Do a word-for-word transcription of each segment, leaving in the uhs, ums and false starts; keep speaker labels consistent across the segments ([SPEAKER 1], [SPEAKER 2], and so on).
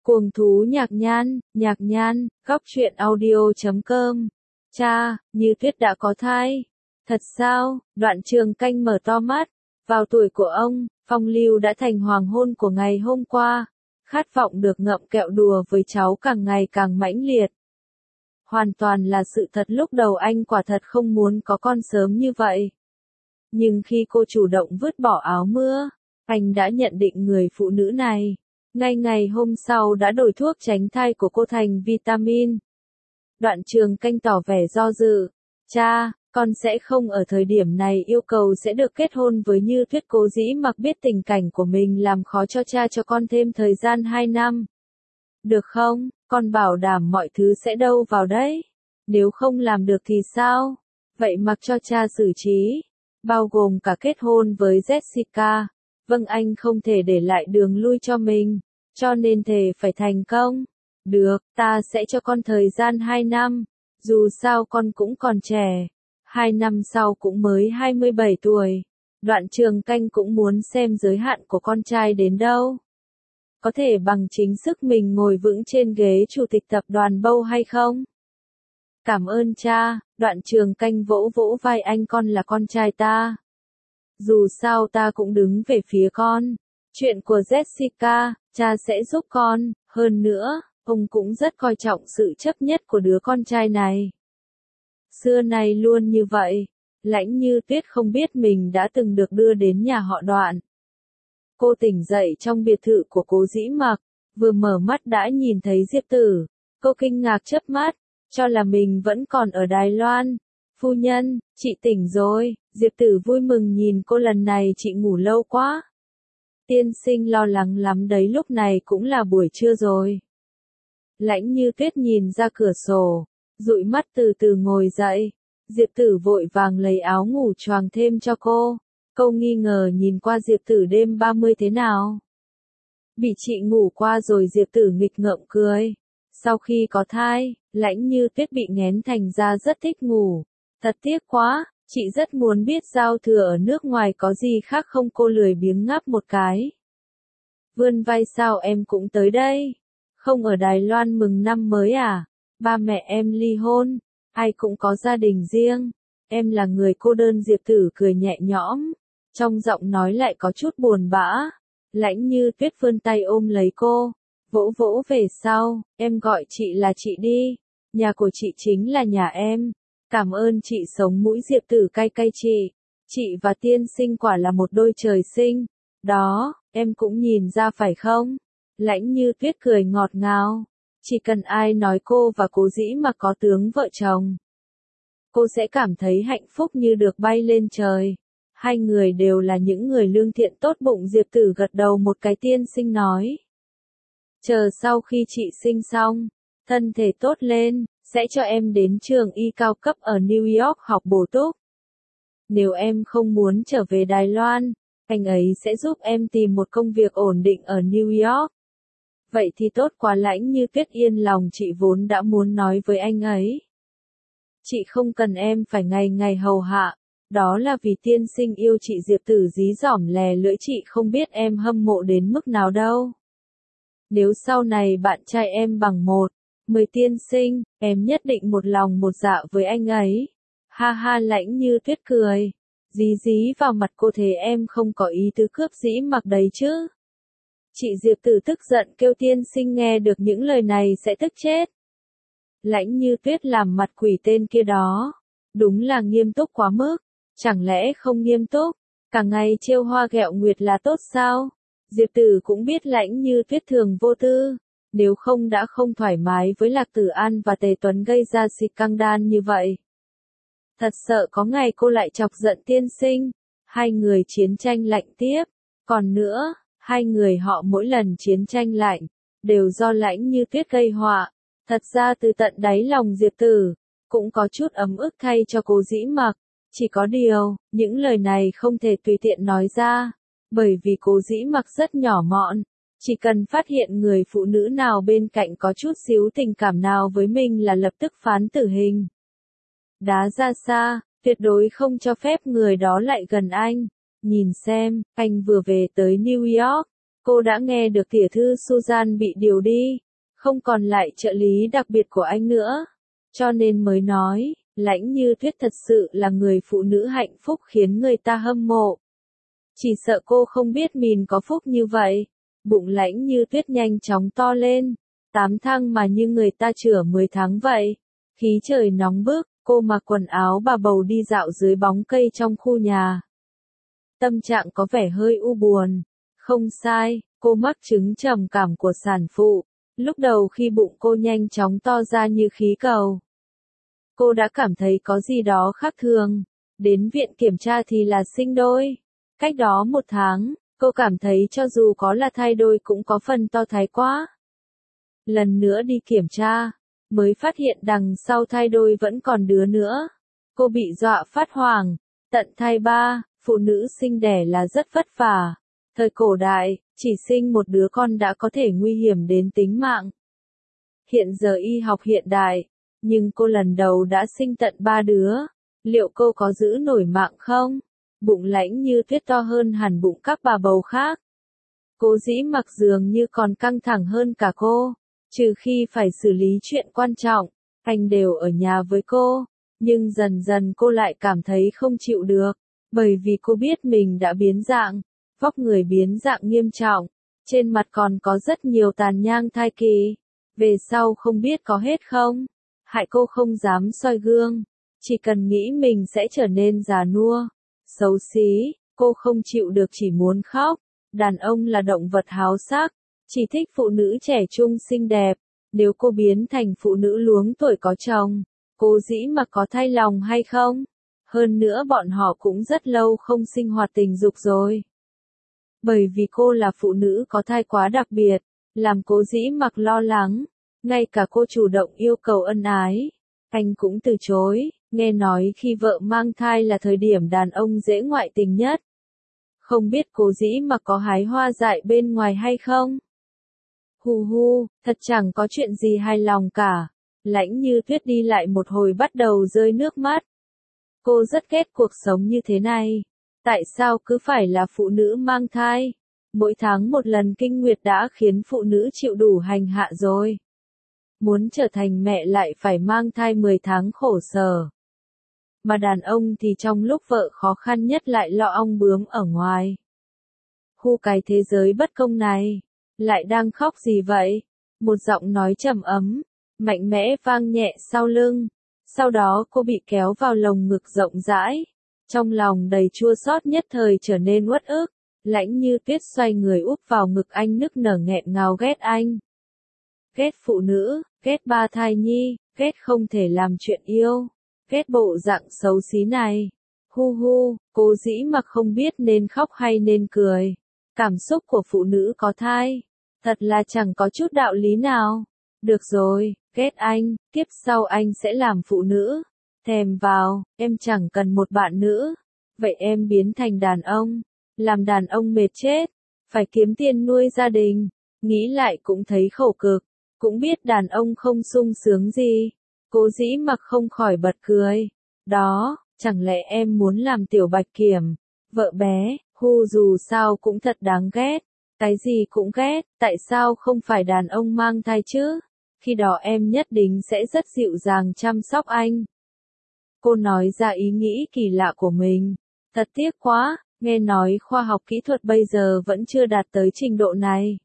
[SPEAKER 1] Cuồng thú nhạc nhan, nhạc nhan, góc truyện audio chấm com. Cha, Như Tuyết đã có thai. Thật sao? Đoạn Trường Canh mở to mắt. Vào tuổi của ông, phong lưu đã thành hoàng hôn của ngày hôm qua. Khát vọng được ngậm kẹo đùa với cháu càng ngày càng mãnh liệt. Hoàn toàn là sự thật, lúc đầu anh quả thật không muốn có con sớm như vậy. Nhưng khi cô chủ động vứt bỏ áo mưa, anh đã nhận định người phụ nữ này. Ngay ngày hôm sau đã đổi thuốc tránh thai của cô thành vitamin. Đoạn Trường Canh tỏ vẻ do dự. Cha, con sẽ không ở thời điểm này yêu cầu sẽ được kết hôn với Như Tuyết. Cố dĩ mặc biết tình cảnh của mình làm khó cho cha, cho con thêm thời gian hai năm. Được không, con bảo đảm mọi thứ sẽ đâu vào đấy. Nếu không làm được thì sao? Vậy mặc cho cha xử trí. Bao gồm cả kết hôn với Jessica. Vâng, anh không thể để lại đường lui cho mình, cho nên thề phải thành công. Được, ta sẽ cho con thời gian hai năm, dù sao con cũng còn trẻ. Hai năm sau cũng mới hai mươi bảy tuổi. Đoạn Trường Canh cũng muốn xem giới hạn của con trai đến đâu. Có thể bằng chính sức mình ngồi vững trên ghế chủ tịch tập đoàn Bâu hay không? Cảm ơn cha. Đoạn Trường Canh vỗ vỗ vai anh, con là con trai ta. Dù sao ta cũng đứng về phía con. Chuyện của Jessica, cha sẽ giúp con. Hơn nữa, ông cũng rất coi trọng sự chấp nhất của đứa con trai này. Xưa nay luôn như vậy. Lãnh Như Tuyết không biết mình đã từng được đưa đến nhà họ Đoạn. Cô tỉnh dậy trong biệt thự của Cố Dĩ Mặc, vừa mở mắt đã nhìn thấy Diệp Tử. Cô kinh ngạc chớp mắt, cho là mình vẫn còn ở Đài Loan. Phu nhân, chị tỉnh rồi. Diệp Tử vui mừng nhìn cô, lần này chị ngủ lâu quá. Tiên sinh lo lắng lắm đấy, lúc này cũng là buổi trưa rồi. Lãnh Như Tuyết nhìn ra cửa sổ, dụi mắt từ từ ngồi dậy. Diệp Tử vội vàng lấy áo ngủ choàng thêm cho cô. Câu nghi ngờ nhìn qua Diệp Tử, đêm ba mươi thế nào? Bị chị ngủ qua rồi. Diệp Tử nghịch ngợm cười. Sau khi có thai, Lãnh Như Tuyết bị nghén thành ra rất thích ngủ. Thật tiếc quá, chị rất muốn biết giao thừa ở nước ngoài có gì khác không. Cô lười biếng ngáp một cái. Vươn vai, sao em cũng tới đây? Không ở Đài Loan mừng năm mới à? Ba mẹ em ly hôn, ai cũng có gia đình riêng. Em là người cô đơn. Diệp Tử cười nhẹ nhõm, trong giọng nói lại có chút buồn bã. Lãnh Như Tuyết vươn tay ôm lấy cô, vỗ vỗ về sau. Em gọi chị là chị đi. Nhà của chị chính là nhà em. Cảm ơn chị. Sống mũi Diệp Tử cay cay. Chị, chị và tiên sinh quả là một đôi trời sinh. Đó, em cũng nhìn ra phải không? Lãnh Như Tuyết cười ngọt ngào. Chỉ cần ai nói cô và Cố Dĩ Mặc có tướng vợ chồng, cô sẽ cảm thấy hạnh phúc như được bay lên trời. Hai người đều là những người lương thiện tốt bụng. Diệp Tử gật đầu một cái. Tiên sinh nói, chờ sau khi chị sinh xong, thân thể tốt lên, sẽ cho em đến trường y cao cấp ở New York học bổ túc. Nếu em không muốn trở về Đài Loan, anh ấy sẽ giúp em tìm một công việc ổn định ở New York. Vậy thì tốt quá. Lãnh Như Tuyết yên lòng, chị vốn đã muốn nói với anh ấy. Chị không cần em phải ngày ngày hầu hạ, đó là vì tiên sinh yêu chị. Diệp Tử dí dỏm lè lưỡi. Chị không biết em hâm mộ đến mức nào đâu. Nếu sau này bạn trai em bằng một, mười tiên sinh, em nhất định một lòng một dạ với anh ấy. Ha ha. Lãnh Như Tuyết cười, dí dí vào mặt cô. Thế em không có ý tứ cướp Dĩ Mặc đấy chứ? Chị. Diệp Tử tức giận kêu. Tiên sinh nghe được những lời này sẽ tức chết. Lãnh Như Tuyết làm mặt quỷ, tên kia đó đúng là nghiêm túc quá mức. Chẳng lẽ không nghiêm túc, cả ngày trêu hoa ghẹo nguyệt là tốt sao? Diệp Tử cũng biết Lãnh Như Tuyết thường vô tư, nếu không đã không thoải mái với Lạc Tử An và Tề Tuấn gây ra scandal như vậy. Thật sợ có ngày cô lại chọc giận tiên sinh, hai người chiến tranh lạnh tiếp. Còn nữa, hai người họ mỗi lần chiến tranh lạnh đều do Lãnh Như Tuyết gây họa. Thật ra từ tận đáy lòng Diệp Tử cũng có chút ấm ức thay cho Cố Dĩ Mặc. Chỉ có điều, những lời này không thể tùy tiện nói ra, bởi vì Cố Dĩ Mặc rất nhỏ mọn. Chỉ cần phát hiện người phụ nữ nào bên cạnh có chút xíu tình cảm nào với mình là lập tức phán tử hình. Đá ra xa, tuyệt đối không cho phép người đó lại gần anh. Nhìn xem, anh vừa về tới New York, Cô đã nghe được tiểu thư Susan bị điều đi, không còn lại trợ lý đặc biệt của anh nữa. Cho nên mới nói, Lãnh Như Tuyết thật sự là người phụ nữ hạnh phúc khiến người ta hâm mộ. Chỉ sợ cô không biết mình có phúc như vậy. Bụng Lãnh Như Tuyết nhanh chóng to lên, tám thăng mà như người ta chữa mười tháng vậy. Khí trời nóng bức, cô mặc quần áo bà bầu đi dạo dưới bóng cây trong khu nhà. Tâm trạng có vẻ hơi u buồn. Không sai, cô mắc chứng trầm cảm của sản phụ. Lúc đầu khi bụng cô nhanh chóng to ra như khí cầu, cô đã cảm thấy có gì đó khác thường. Đến viện kiểm tra thì là sinh đôi. Cách đó một tháng, cô cảm thấy cho dù có là thai đôi cũng có phần to thái quá. Lần nữa đi kiểm tra, mới phát hiện đằng sau thai đôi vẫn còn đứa nữa. Cô bị dọa phát hoảng. Tận thai ba, phụ nữ sinh đẻ là rất vất vả. Thời cổ đại, chỉ sinh một đứa con đã có thể nguy hiểm đến tính mạng. Hiện giờ y học hiện đại, nhưng cô lần đầu đã sinh tận ba đứa. Liệu cô có giữ nổi mạng không? Bụng Lãnh Như Tuyết to hơn hẳn bụng các bà bầu khác. Cố Dĩ Mặc dường như còn căng thẳng hơn cả cô. Trừ khi phải xử lý chuyện quan trọng, anh đều ở nhà với cô. Nhưng dần dần cô lại cảm thấy không chịu được. Bởi vì cô biết mình đã biến dạng. Vóc người biến dạng nghiêm trọng. Trên mặt còn có rất nhiều tàn nhang thai kỳ. Về sau không biết có hết không? Hại cô không dám soi gương. Chỉ cần nghĩ mình sẽ trở nên già nua, xấu xí, cô không chịu được chỉ muốn khóc. Đàn ông là động vật háo sắc, chỉ thích phụ nữ trẻ trung xinh đẹp. Nếu cô biến thành phụ nữ luống tuổi có chồng, Cố Dĩ Mặc có thay lòng hay không? Hơn nữa bọn họ cũng rất lâu không sinh hoạt tình dục rồi. Bởi vì cô là phụ nữ có thai quá đặc biệt, làm Cố Dĩ Mặc lo lắng. Ngay cả cô chủ động yêu cầu ân ái, anh cũng từ chối. Nghe nói khi vợ mang thai là thời điểm đàn ông dễ ngoại tình nhất. Không biết Cố Dĩ Mặc có hái hoa dại bên ngoài hay không? Hù hu, thật chẳng có chuyện gì hài lòng cả. Lãnh Như Tuyết đi lại một hồi bắt đầu rơi nước mắt. Cô rất ghét cuộc sống như thế này. Tại sao cứ phải là phụ nữ mang thai? Mỗi tháng một lần kinh nguyệt đã khiến phụ nữ chịu đủ hành hạ rồi. Muốn trở thành mẹ lại phải mang thai mười tháng khổ sở. Mà đàn ông thì trong lúc vợ khó khăn nhất lại lo ong bướm ở ngoài. Hu, cái thế giới bất công này. Lại đang khóc gì vậy? Một giọng nói trầm ấm, mạnh mẽ vang nhẹ sau lưng. Sau đó cô bị kéo vào lồng ngực rộng rãi. Trong lòng đầy chua xót nhất thời trở nên uất ức. Lãnh Như Tuyết xoay người úp vào ngực anh nức nở nghẹn ngào ghét anh. Ghét phụ nữ, ghét ba thai nhi, ghét không thể làm chuyện yêu. Ghét bộ dạng xấu xí này. Hu hu, Cố Dĩ Mặc không biết nên khóc hay nên cười. Cảm xúc của phụ nữ có thai, thật là chẳng có chút đạo lý nào. Được rồi, ghét anh, tiếp sau anh sẽ làm phụ nữ. Thèm vào, em chẳng cần một bạn nữ. Vậy em biến thành đàn ông. Làm đàn ông mệt chết. Phải kiếm tiền nuôi gia đình. Nghĩ lại cũng thấy khổ cực. Cũng biết đàn ông không sung sướng gì. Cố Dĩ Mặc không khỏi bật cười. Đó, chẳng lẽ em muốn làm Tiểu Bạch Kiểm, vợ bé, hu dù sao cũng thật đáng ghét. Cái gì cũng ghét, tại sao không phải đàn ông mang thai chứ? Khi đó em nhất định sẽ rất dịu dàng chăm sóc anh. Cô nói ra ý nghĩ kỳ lạ của mình. Thật tiếc quá, nghe nói khoa học kỹ thuật bây giờ vẫn chưa đạt tới trình độ này.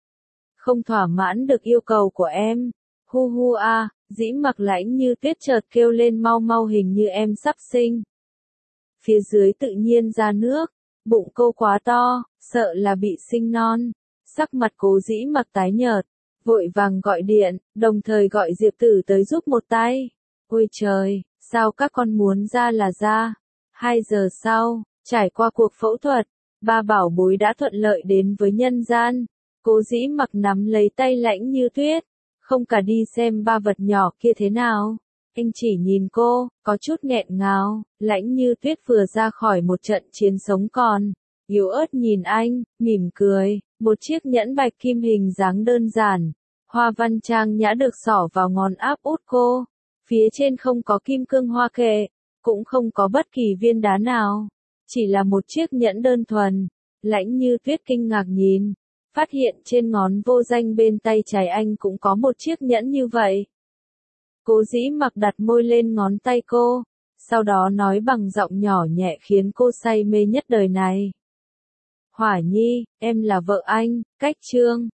[SPEAKER 1] Không thỏa mãn được yêu cầu của em. Hu hu a, Dĩ Mặc Lãnh Như Tuyết chợt kêu lên mau mau, hình như em sắp sinh. Phía dưới tự nhiên ra nước, bụng cô quá to, sợ là bị sinh non. Sắc mặt Cố Dĩ Mặc tái nhợt, vội vàng gọi điện, đồng thời gọi Diệp Tử tới giúp một tay. Ôi trời, sao các con muốn ra là ra. Hai giờ sau, trải qua cuộc phẫu thuật, ba bảo bối đã thuận lợi đến với nhân gian. Cố Dĩ Mặc nắm lấy tay Lãnh Như Tuyết, không cả đi xem ba vật nhỏ kia thế nào. Anh chỉ nhìn cô, có chút nghẹn ngào. Lãnh Như Tuyết vừa ra khỏi một trận chiến sống còn, yếu ớt nhìn anh, mỉm cười. Một chiếc nhẫn bạch kim hình dáng đơn giản, hoa văn trang nhã được xỏ vào ngón áp út cô. Phía trên không có kim cương hoa kệ, cũng không có bất kỳ viên đá nào, chỉ là một chiếc nhẫn đơn thuần. Lãnh Như Tuyết kinh ngạc nhìn, phát hiện trên ngón vô danh bên tay trái anh cũng có một chiếc nhẫn như vậy. Cố Dĩ Mặc đặt môi lên ngón tay cô, sau đó nói bằng giọng nhỏ nhẹ khiến cô say mê nhất đời này. Hỏa Nhi, em là vợ anh, cách Trương.